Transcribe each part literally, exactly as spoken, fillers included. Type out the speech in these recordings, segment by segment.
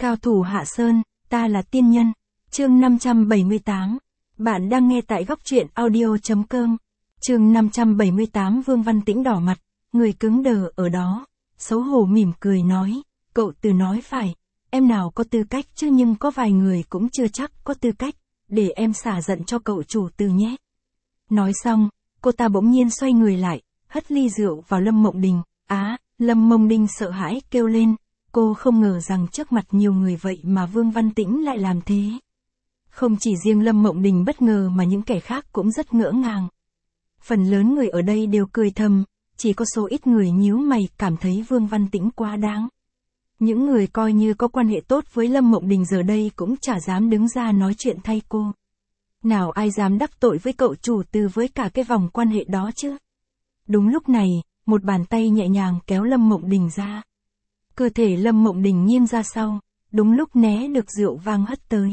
Cao thủ Hạ Sơn, ta là tiên nhân. Chương năm trăm bảy mươi tám. Bạn đang nghe tại góc truyện audio chấm com. Chương năm trăm bảy mươi tám. Vương Văn Tĩnh đỏ mặt, người cứng đờ ở đó, xấu hổ mỉm cười nói, cậu Từ nói phải, em nào có tư cách chứ, nhưng có vài người cũng chưa chắc có tư cách, để em xả giận cho cậu chủ Từ nhé. Nói xong, cô ta bỗng nhiên xoay người lại, hất ly rượu vào Lâm Mộng Đình. Á, Lâm Mộng Đình sợ hãi kêu lên, cô không ngờ rằng trước mặt nhiều người vậy mà Vương Văn Tĩnh lại làm thế. Không chỉ riêng Lâm Mộng Đình bất ngờ mà những kẻ khác cũng rất ngỡ ngàng. Phần lớn người ở đây đều cười thầm, chỉ có số ít người nhíu mày cảm thấy Vương Văn Tĩnh quá đáng. Những người coi như có quan hệ tốt với Lâm Mộng Đình giờ đây cũng chả dám đứng ra nói chuyện thay cô. Nào ai dám đắc tội với cậu chủ Từ với cả cái vòng quan hệ đó chứ? Đúng lúc này, một bàn tay nhẹ nhàng kéo Lâm Mộng Đình ra. Cơ thể Lâm Mộng Đình nghiêng ra sau, đúng lúc né được rượu vang hất tới.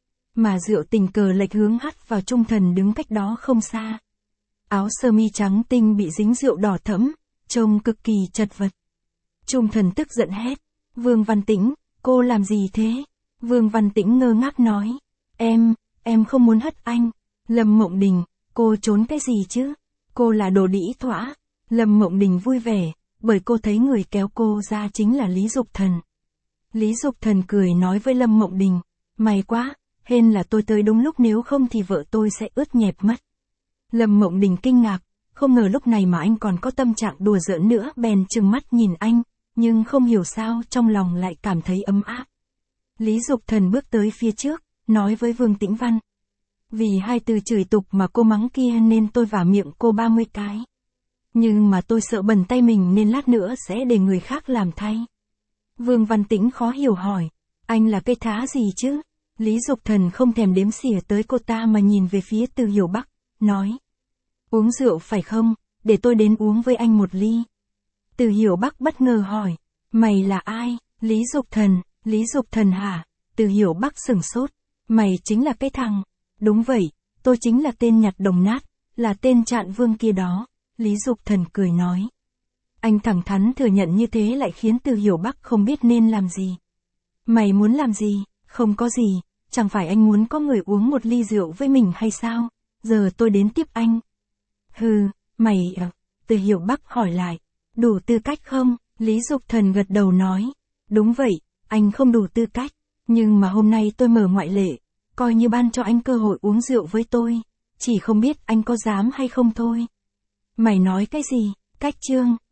Mà rượu tình cờ lệch hướng hắt vào Trung Thần đứng cách đó không xa. Áo sơ mi trắng tinh bị dính rượu đỏ thẫm, trông cực kỳ chật vật. Trung Thần tức giận hét, Vương Văn Tĩnh, cô làm gì thế? Vương Văn Tĩnh ngơ ngác nói, em, em không muốn hất anh. Lâm Mộng Đình, cô trốn cái gì chứ? Cô là đồ đĩ thỏa. Lâm Mộng Đình vui vẻ, bởi cô thấy người kéo cô ra chính là Lý Dục Thần. Lý Dục Thần cười nói với Lâm Mộng Đình, may quá, hên là tôi tới đúng lúc, nếu không thì vợ tôi sẽ ướt nhẹp mất. Lâm Mộng Đình kinh ngạc, không ngờ lúc này mà anh còn có tâm trạng đùa giỡn nữa, bèn trừng mắt nhìn anh, nhưng không hiểu sao trong lòng lại cảm thấy ấm áp. Lý Dục Thần bước tới phía trước, nói với Vương Tĩnh Văn, vì hai từ chửi tục mà cô mắng kia nên tôi vả miệng cô ba mươi cái. Nhưng mà tôi sợ bẩn tay mình nên lát nữa sẽ để người khác làm thay. Vương Văn Tĩnh khó hiểu hỏi, anh là cây thá gì chứ? Lý Dục Thần không thèm đếm xỉa tới cô ta mà nhìn về phía Từ Hiểu Bắc, nói, uống rượu phải không, để tôi đến uống với anh một ly. Từ Hiểu Bắc bất ngờ hỏi, mày là ai? Lý Dục Thần, Lý Dục Thần hả? Từ Hiểu Bắc sửng sốt, mày chính là cái thằng. Đúng vậy, tôi chính là tên nhặt đồng nát, là tên Trạn Vương kia đó. Lý Dục Thần cười nói. Anh thẳng thắn thừa nhận như thế lại khiến Từ Hiểu Bắc không biết nên làm gì. Mày muốn làm gì? Không có gì, chẳng phải anh muốn có người uống một ly rượu với mình hay sao? Giờ tôi đến tiếp anh. Hừ, mày à? Từ Hiểu Bắc hỏi lại. Đủ tư cách không? Lý Dục Thần gật đầu nói. Đúng vậy, anh không đủ tư cách. Nhưng mà hôm nay tôi mở ngoại lệ, coi như ban cho anh cơ hội uống rượu với tôi. Chỉ không biết anh có dám hay không thôi. Mày nói cái gì? Cách chương.